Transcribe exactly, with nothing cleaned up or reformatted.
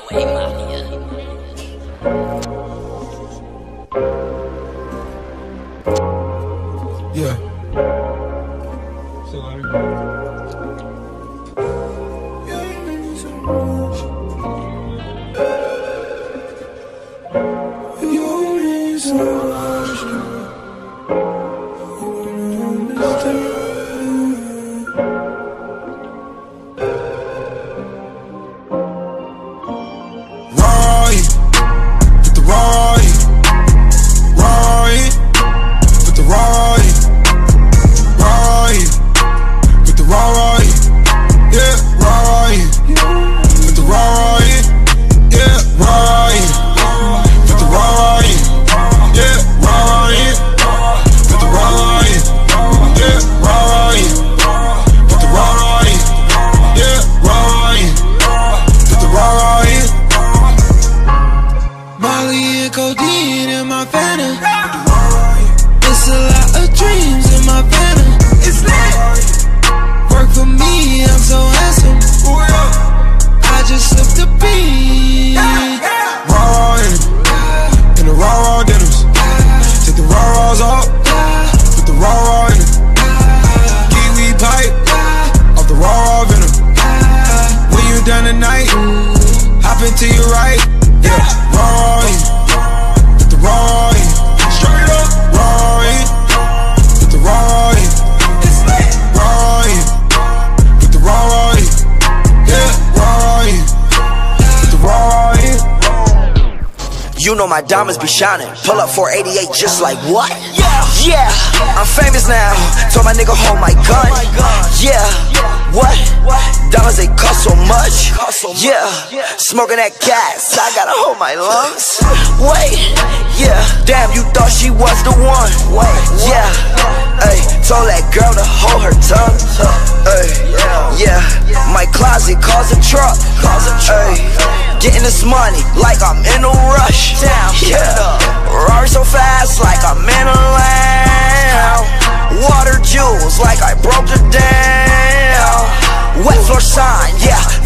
Away Mafia. Yeah. So like codeine in my Fanta. It's a lot of dreams in my Fanta. It's lit. Work for me, I'm so handsome. I just slipped a beat. Raw in it, in the raw raw denims. Take the raw raws off, put the raw raw in it. Kiwi pipe, off the raw raw venom. When you done tonight, hop into your right. Yeah, raw in it. Raw in, straight up, raw in, put the raw in, it's lit. Raw in, put the raw in, yeah, raw in, put the raw in. You know my diamonds be shining. Pull up four eighty-eight just like what? Yeah, yeah, I'm famous now. Told my nigga hold my gun. Yeah, what? Diamonds they cost so much. Yeah, smoking that gas, I gotta hold my lungs. Wait, yeah, damn, you thought she was the one. Yeah, ayy, told that girl to hold her tongue. Ayy, yeah, my closet calls a truck. Ayy, getting this money like I'm in a rush. Yeah, Rari so fast like I'm in a lamb. Water jewels like I broke the dam. Wet floor sign, yeah,